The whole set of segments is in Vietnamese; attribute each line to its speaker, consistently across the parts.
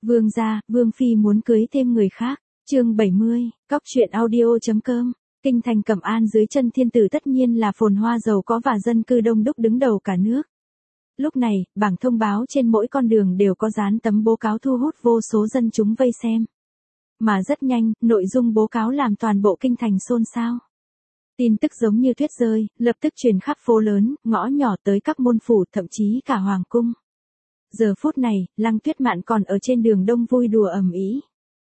Speaker 1: Vương gia, Vương Phi muốn cưới thêm người khác. Chương 70, Cóc truyện audio.com. Kinh thành Cẩm An dưới chân thiên tử tất nhiên là phồn hoa giàu có và dân cư đông đúc đứng đầu cả nước. Lúc này, bảng thông báo trên mỗi con đường đều có dán tấm bố cáo thu hút vô số dân chúng vây xem. Mà rất nhanh, nội dung bố cáo làm toàn bộ kinh thành xôn xao. Tin tức giống như tuyết rơi, lập tức truyền khắp phố lớn, ngõ nhỏ tới các môn phủ, thậm chí cả hoàng cung. Giờ phút này, Lăng Tuyết Mạn còn ở trên đường đông vui đùa ầm ĩ.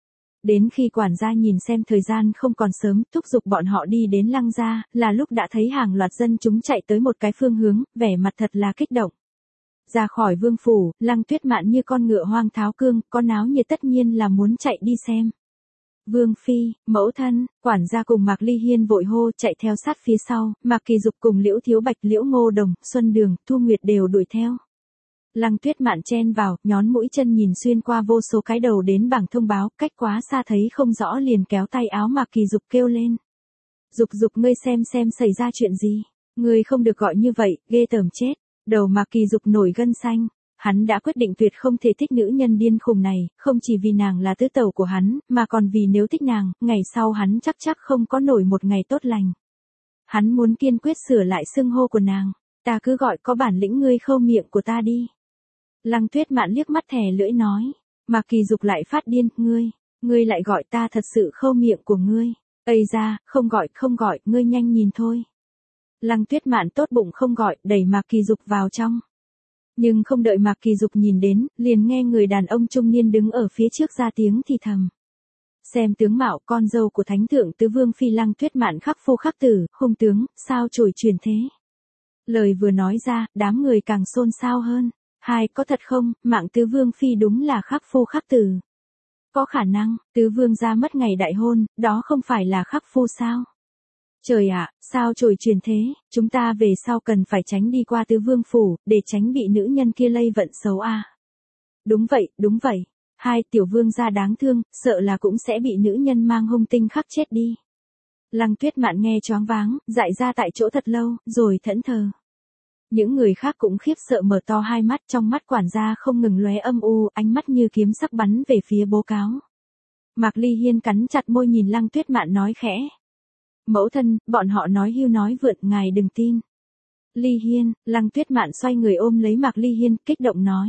Speaker 1: Đến khi quản gia nhìn xem thời gian không còn sớm, thúc giục bọn họ đi đến Lăng gia, là lúc đã thấy hàng loạt dân chúng chạy tới một cái phương hướng, vẻ mặt thật là kích động. Ra khỏi vương phủ, Lăng Tuyết Mạn như con ngựa hoang tháo cương, có náo nhiệt tất nhiên là muốn chạy đi xem. Vương Phi, mẫu thân, quản gia cùng Mạc Ly Hiên vội hô chạy theo sát phía sau, Mạc Kỳ Dục cùng Liễu Thiếu Bạch, Liễu Ngô Đồng, Xuân Đường, Thu Nguyệt đều đuổi theo. Lăng Tuyết Mạn chen vào, nhón mũi chân nhìn xuyên qua vô số cái đầu đến bảng thông báo, cách quá xa thấy không rõ liền kéo tay áo Mạc Kỳ Dục kêu lên. Dục Dục ngươi xem xảy ra chuyện gì, ngươi không được gọi như vậy, ghê tởm chết. Đầu Mạc Kỳ Dục nổi gân xanh, hắn đã quyết định tuyệt không thể thích nữ nhân điên khùng này, không chỉ vì nàng là tứ tẩu của hắn, mà còn vì nếu thích nàng, ngày sau hắn chắc không có nổi một ngày tốt lành. Hắn muốn kiên quyết sửa lại xưng hô của nàng, ta cứ gọi có bản lĩnh ngươi khâu miệng của ta đi. Lăng Tuyết Mạn liếc mắt thè lưỡi nói, Mạc Kỳ Dục lại phát điên, ngươi lại gọi ta thật sự khâu miệng của ngươi. Ây ra, không gọi, ngươi nhanh nhìn thôi. Lăng Tuyết Mạn tốt bụng không gọi, đẩy Mạc Kỳ Dục vào trong. Nhưng không đợi Mạc Kỳ Dục nhìn đến, liền nghe người đàn ông trung niên đứng ở phía trước ra tiếng thì thầm. Xem tướng mạo con dâu của thánh thượng tứ vương phi Lăng Tuyết Mạn khắc phu khắc tử, hung tướng, sao trổi truyền thế. Lời vừa nói ra, đám người càng xôn xao hơn. Hai, có thật không, mạng tứ vương phi đúng là khắc phu khắc tử. Có khả năng, tứ vương gia mất ngày đại hôn, đó không phải là khắc phu sao? Trời ạ, sao trổi truyền thế, chúng ta về sau cần phải tránh đi qua tứ vương phủ, để tránh bị nữ nhân kia lây vận xấu à. Đúng vậy, hai tiểu vương gia đáng thương, sợ là cũng sẽ bị nữ nhân mang hung tinh khắc chết đi. Lăng Tuyết Mạn nghe choáng váng, dại ra tại chỗ thật lâu, rồi thẫn thờ. Những người khác cũng khiếp sợ mở to hai mắt, trong mắt quản gia không ngừng lóe âm u, ánh mắt như kiếm sắc bắn về phía bố cáo. Mạc Ly Hiên cắn chặt môi nhìn Lăng Tuyết Mạn nói khẽ. Mẫu thân, bọn họ nói hưu nói vượn, ngài đừng tin. Ly Hiên, Lăng Tuyết Mạn xoay người ôm lấy Mạc Ly Hiên, kích động nói.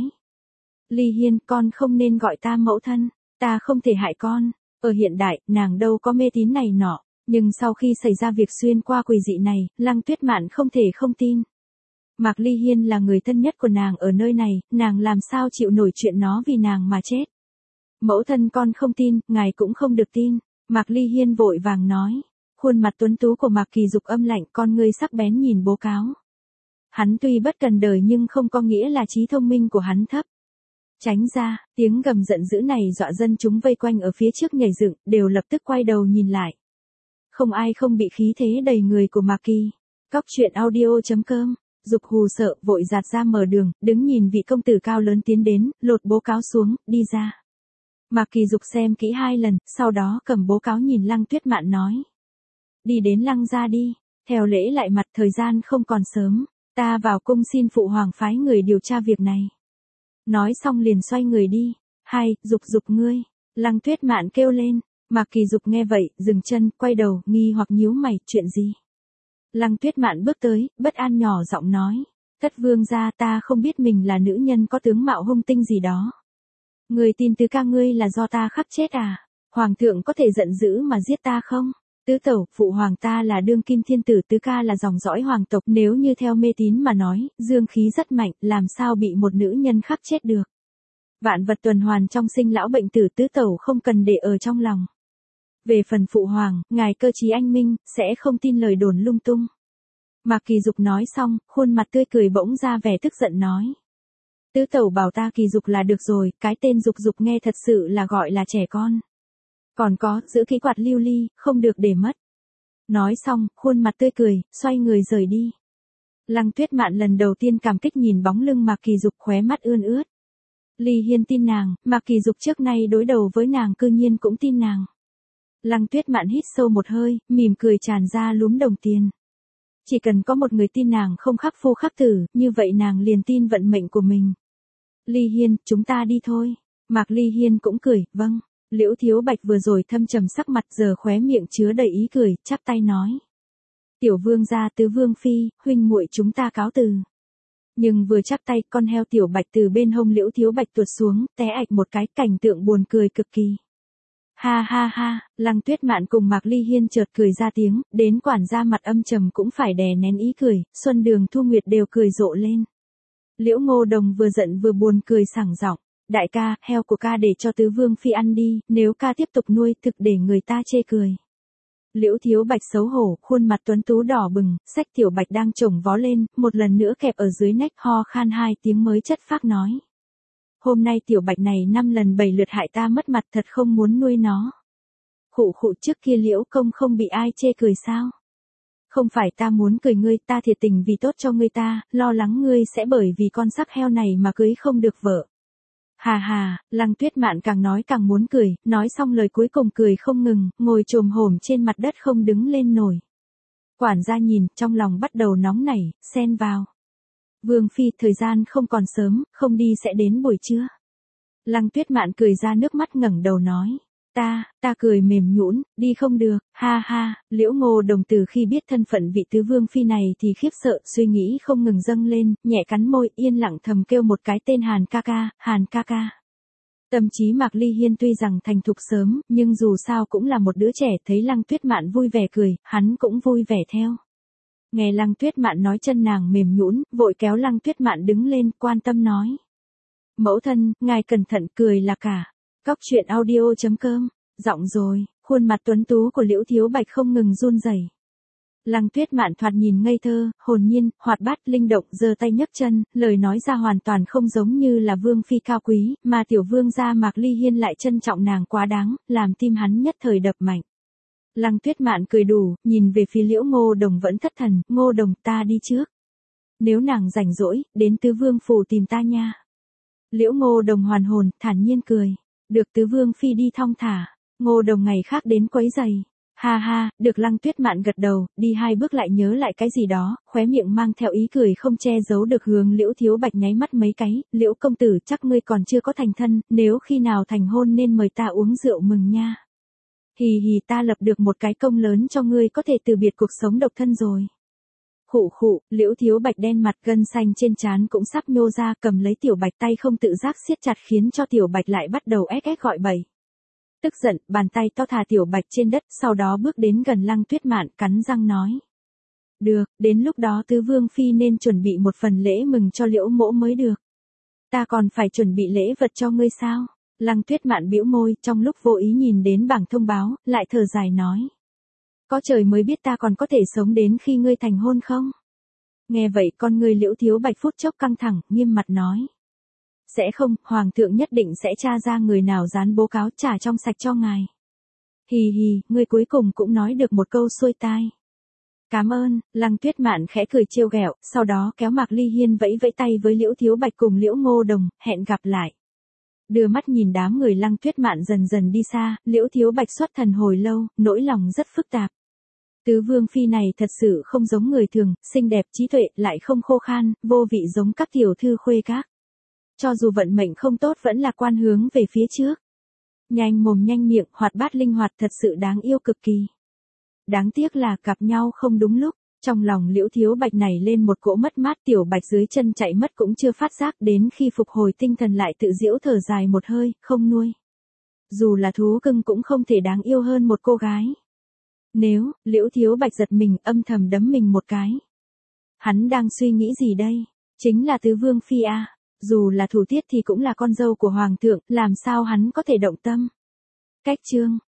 Speaker 1: Ly Hiên, con không nên gọi ta mẫu thân, ta không thể hại con. Ở hiện đại, nàng đâu có mê tín này nọ, nhưng sau khi xảy ra việc xuyên qua quỷ dị này, Lăng Tuyết Mạn không thể không tin. Mạc Ly Hiên là người thân nhất của nàng ở nơi này, nàng làm sao chịu nổi chuyện nó vì nàng mà chết. Mẫu thân con không tin, ngài cũng không được tin. Mạc Ly Hiên vội vàng nói. Khuôn mặt tuấn tú của Mạc Kỳ Dục âm lạnh, con ngươi sắc bén nhìn bố cáo. Hắn tuy bất cần đời nhưng không có nghĩa là trí thông minh của hắn thấp. Tránh ra, tiếng gầm giận dữ này dọa dân chúng vây quanh ở phía trước nhảy dựng, đều lập tức quay đầu nhìn lại. Không ai không bị khí thế đầy người của Mạc Kỳ. Cóc truyện audio.com. Dục hù sợ, vội giạt ra mở đường, đứng nhìn vị công tử cao lớn tiến đến, lột bố cáo xuống, đi ra. Mạc Kỳ Dục xem kỹ 2 lần, sau đó cầm bố cáo nhìn Lăng Tuyết Mạn nói. Đi đến Lăng gia đi, theo lễ lại mặt, thời gian không còn sớm, ta vào cung xin phụ hoàng phái người điều tra việc này. Nói xong liền xoay người đi. Hai, Dục ngươi. Lăng Tuyết Mạn kêu lên. Mạc Kỳ Dục nghe vậy, dừng chân, quay đầu, nghi hoặc nhíu mày, chuyện gì? Lăng Tuyết Mạn bước tới, bất an nhỏ giọng nói. Thất vương gia, ta không biết mình là nữ nhân có tướng mạo hung tinh gì đó. Người tin tứ ca ngươi là do ta khắc chết à? Hoàng thượng có thể giận dữ mà giết ta không? Tứ tẩu, phụ hoàng ta là đương kim thiên tử, tứ ca là dòng dõi hoàng tộc, nếu như theo mê tín mà nói, dương khí rất mạnh, làm sao bị một nữ nhân khắc chết được. Vạn vật tuần hoàn trong sinh lão bệnh tử, tứ tẩu không cần để ở trong lòng. Về phần phụ hoàng, ngài cơ trí anh minh, sẽ không tin lời đồn lung tung. Mạc Kỳ Dục nói xong, khuôn mặt tươi cười bỗng ra vẻ tức giận nói. Tứ tẩu bảo ta Kỳ Dục là được rồi, cái tên Dục nghe thật sự là gọi là trẻ con. Còn có, giữ kỹ quạt lưu ly, không được để mất. Nói xong, khuôn mặt tươi cười, xoay người rời đi. Lăng Tuyết Mạn lần đầu tiên cảm kích nhìn bóng lưng Mạc Kỳ Dục, khóe mắt ươn ướt. Ly Hiên tin nàng, Mạc Kỳ Dục trước nay đối đầu với nàng cư nhiên cũng tin nàng. Lăng Tuyết Mạn hít sâu một hơi, mỉm cười tràn ra lúm đồng tiền. Chỉ cần có một người tin nàng không khắc phu khắc tử, như vậy nàng liền tin vận mệnh của mình. Ly Hiên, chúng ta đi thôi. Mạc Ly Hiên cũng cười, vâng. Liễu Thiếu Bạch vừa rồi thâm trầm sắc mặt giờ khóe miệng chứa đầy ý cười, chắp tay nói. Tiểu vương gia tứ vương phi, huynh muội chúng ta cáo từ. Nhưng vừa chắp tay con heo Tiểu Bạch từ bên hông Liễu Thiếu Bạch tuột xuống, té ạch một cái, cảnh tượng buồn cười cực kỳ. Ha ha ha, Lăng Tuyết Mạn cùng Mạc Ly Hiên chợt cười ra tiếng, đến quản gia mặt âm trầm cũng phải đè nén ý cười, Xuân Đường Thu Nguyệt đều cười rộ lên. Liễu Ngô Đồng vừa giận vừa buồn cười sảng giọng, đại ca, heo của ca để cho tứ vương phi ăn đi, nếu ca tiếp tục nuôi thực để người ta chê cười. Liễu Thiếu Bạch xấu hổ, khuôn mặt tuấn tú đỏ bừng, xách Tiểu Bạch đang chổng vó lên, một lần nữa kẹp ở dưới nách ho khan 2 tiếng mới chất phác nói. Hôm nay Tiểu Bạch này 5 lần 7 lượt hại ta mất mặt thật không muốn nuôi nó. Khụ khụ trước kia Liễu công không bị ai chê cười sao? Không phải ta muốn cười ngươi, ta thiệt tình vì tốt cho ngươi ta, lo lắng ngươi sẽ bởi vì con sắp heo này mà cưới không được vợ. Hà hà, Lăng Tuyết Mạn càng nói càng muốn cười, nói xong lời cuối cùng cười không ngừng, ngồi chồm hổm trên mặt đất không đứng lên nổi. Quản gia nhìn, trong lòng bắt đầu nóng nảy, xen vào. Vương phi, thời gian không còn sớm, không đi sẽ đến buổi trưa. Lăng Tuyết Mạn cười ra nước mắt ngẩng đầu nói. Ta cười mềm nhũn, đi không được, ha ha, Liễu Ngô Đồng từ khi biết thân phận vị tứ vương phi này thì khiếp sợ, suy nghĩ không ngừng dâng lên, nhẹ cắn môi, yên lặng thầm kêu một cái tên Hàn ca ca. Tâm trí Mạc Ly Hiên tuy rằng thành thục sớm, nhưng dù sao cũng là một đứa trẻ, thấy Lăng Tuyết Mạn vui vẻ cười, hắn cũng vui vẻ theo. Nghe Lăng Tuyết Mạn nói chân nàng mềm nhũn, vội kéo Lăng Tuyết Mạn đứng lên, quan tâm nói. Mẫu thân, ngài cẩn thận, cười là cả. Cóc truyện audio.com, giọng rồi, khuôn mặt tuấn tú của Liễu Thiếu Bạch không ngừng run rẩy. Lăng Tuyết Mạn thoạt nhìn ngây thơ, hồn nhiên, hoạt bát, linh động, giơ tay nhấc chân, lời nói ra hoàn toàn không giống như là vương phi cao quý, mà tiểu vương gia Mạc Ly Hiên lại trân trọng nàng quá đáng, làm tim hắn nhất thời đập mạnh. Lăng Tuyết Mạn cười đủ, nhìn về phía Liễu Ngô Đồng vẫn thất thần, Ngô Đồng ta đi trước. Nếu nàng rảnh rỗi, đến tứ vương phủ tìm ta nha. Liễu Ngô Đồng hoàn hồn, thản nhiên cười. Được tứ vương phi đi thong thả, Ngô Đồng ngày khác đến quấy giày. Ha ha, được. Lăng Tuyết Mạn gật đầu, đi 2 bước lại nhớ lại cái gì đó, khóe miệng mang theo ý cười không che giấu được, hướng Liễu Thiếu Bạch nháy mắt mấy cái, Liễu công tử chắc ngươi còn chưa có thành thân, nếu khi nào thành hôn nên mời ta uống rượu mừng nha. Hì hì, ta lập được một cái công lớn cho ngươi, có thể từ biệt cuộc sống độc thân rồi. Khụ khụ, Liễu Thiếu Bạch đen mặt, gân xanh trên trán cũng sắp nhô ra, cầm lấy Tiểu Bạch tay không tự giác siết chặt khiến cho Tiểu Bạch lại bắt đầu ép gọi bậy. Tức giận, bàn tay to thả Tiểu Bạch trên đất, sau đó bước đến gần Lăng Tuyết Mạn, cắn răng nói. Được, đến lúc đó tứ vương phi nên chuẩn bị một phần lễ mừng cho Liễu mỗ mới được. Ta còn phải chuẩn bị lễ vật cho ngươi sao? Lăng Tuyết Mạn bĩu môi, trong lúc vô ý nhìn đến bảng thông báo, lại thở dài nói. Có trời mới biết ta còn có thể sống đến khi ngươi thành hôn không? Nghe vậy con ngươi Liễu Thiếu Bạch phút chốc căng thẳng, nghiêm mặt nói. Sẽ không, hoàng thượng nhất định sẽ tra ra người nào dán bố cáo, trả trong sạch cho ngài. Hì hì, ngươi cuối cùng cũng nói được một câu xuôi tai. Cảm ơn, Lăng Tuyết Mạn khẽ cười trêu ghẹo, sau đó kéo Mạc Ly Hiên vẫy vẫy tay với Liễu Thiếu Bạch cùng Liễu Ngô Đồng, hẹn gặp lại. Đưa mắt nhìn đám người Lăng Tuyết Mạn dần dần đi xa, Liễu Thiếu Bạch xuất thần hồi lâu, nỗi lòng rất phức tạp. Tứ vương phi này thật sự không giống người thường, xinh đẹp, trí tuệ, lại không khô khan, vô vị giống các tiểu thư khuê các. Cho dù vận mệnh không tốt vẫn là quan hướng về phía trước. Nhanh mồm nhanh miệng, hoạt bát linh hoạt, thật sự đáng yêu cực kỳ. Đáng tiếc là gặp nhau không đúng lúc. Trong lòng Liễu Thiếu Bạch này lên một cỗ mất mát, Tiểu Bạch dưới chân chạy mất cũng chưa phát giác, đến khi phục hồi tinh thần lại tự giễu thở dài một hơi, không nuôi. Dù là thú cưng cũng không thể đáng yêu hơn một cô gái. Nếu, Liễu Thiếu Bạch giật mình, âm thầm đấm mình một cái. Hắn đang suy nghĩ gì đây? Chính là tứ vương phi à? Dù là thủ tiết thì cũng là con dâu của hoàng thượng, làm sao hắn có thể động tâm? Cách chương